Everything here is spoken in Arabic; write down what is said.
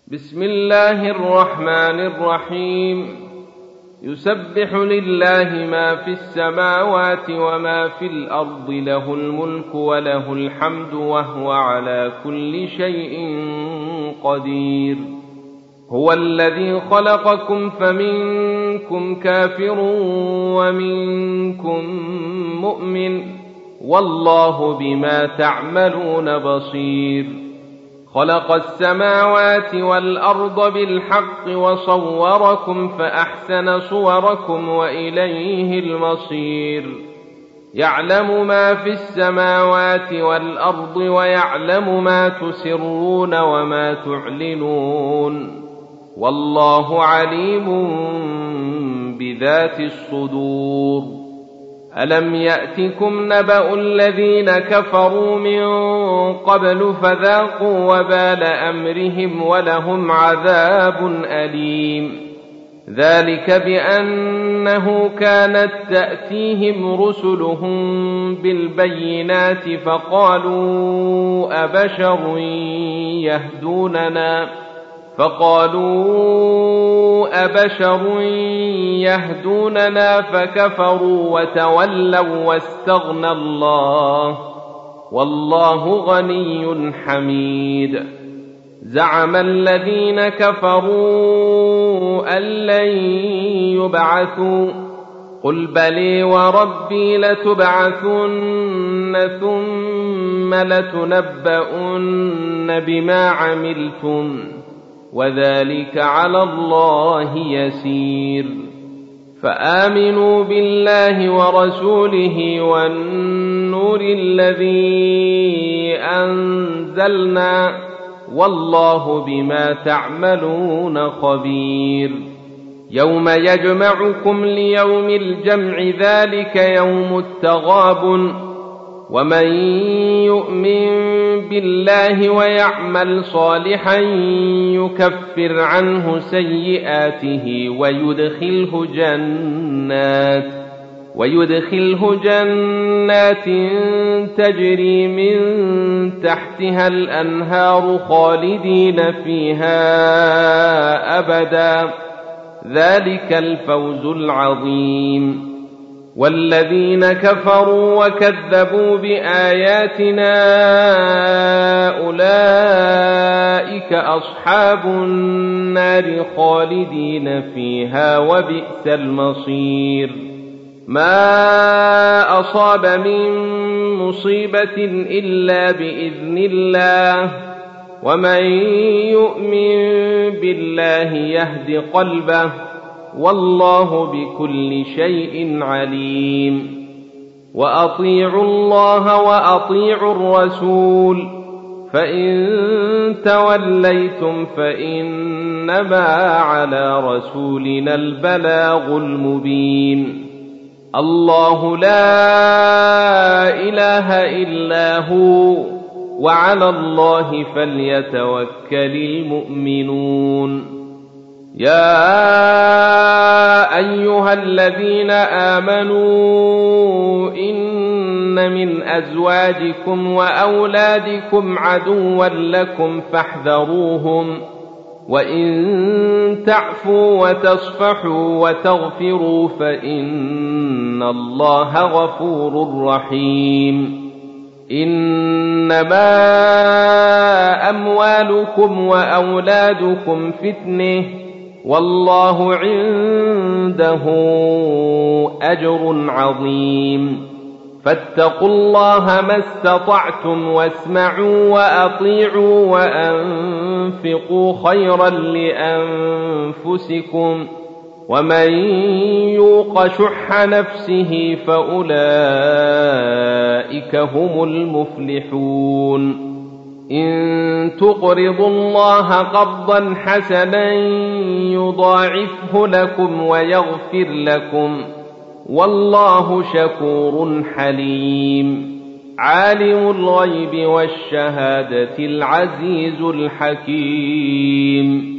بسم الله الرحمن الرحيم. يسبح لله ما في السماوات وما في الأرض، له الملك وله الحمد وهو على كل شيء قدير. هو الذي خلقكم فمنكم كافر ومنكم مؤمن، والله بما تعملون بصير. خلق السماوات والأرض بالحق وصوركم فأحسن صوركم وإليه المصير. يعلم ما في السماوات والأرض ويعلم ما تسرون وما تعلنون، والله عليم بذات الصدور. ألم يأتكم نبأ الذين كفروا من قبل فذاقوا وبال أمرهم ولهم عذاب أليم. ذلك بأنه كانت تأتيهم رسلهم بالبينات فقالوا أبشر يهدوننا فكفروا وتولوا واستغنى الله، والله غني حميد. زعم الذين كفروا أن لن يبعثوا، قل بلي وربي لتبعثن ثم لتنبؤن بما عملتم، وذلك على الله يسير. فآمنوا بالله ورسوله والنور الذي أنزلنا، والله بما تعملون خبير. يوم يجمعكم ليوم الجمع، ذلك يوم التغابن. ومن يؤمن بالله ويعمل صالحا يكفر عنه سيئاته ويدخله جنات تجري من تحتها الأنهار خالدين فيها أبدا، ذلك الفوز العظيم. والذين كفروا وكذبوا بآياتنا أولئك أصحاب النار خالدين فيها، وبئس المصير. ما أصاب من مصيبة إلا بإذن الله، ومن يؤمن بالله يهد قلبه، والله بكل شيء عليم. وأطيعوا الله وأطيعوا الرسول، فإن توليتم فإنما على رسولنا البلاغ المبين. الله لا إله إلا هو، وعلى الله فليتوكل المؤمنون. يا أيها الذين آمنوا إن من أزواجكم وأولادكم عدوا لكم فاحذروهم، وإن تعفوا وتصفحوا وتغفروا فإن الله غفور رحيم. إنما أموالكم وأولادكم فتنة، والله عنده أجر عظيم. فاتقوا الله ما استطعتم، واسمعوا وأطيعوا وأنفقوا خيرا لأنفسكم، ومن يوق شح نفسه فأولئك هم المفلحون. إن تقرضوا الله قرضا حسنا يضاعفه لكم ويغفر لكم، والله شكور حليم. عالم الغيب والشهادة العزيز الحكيم.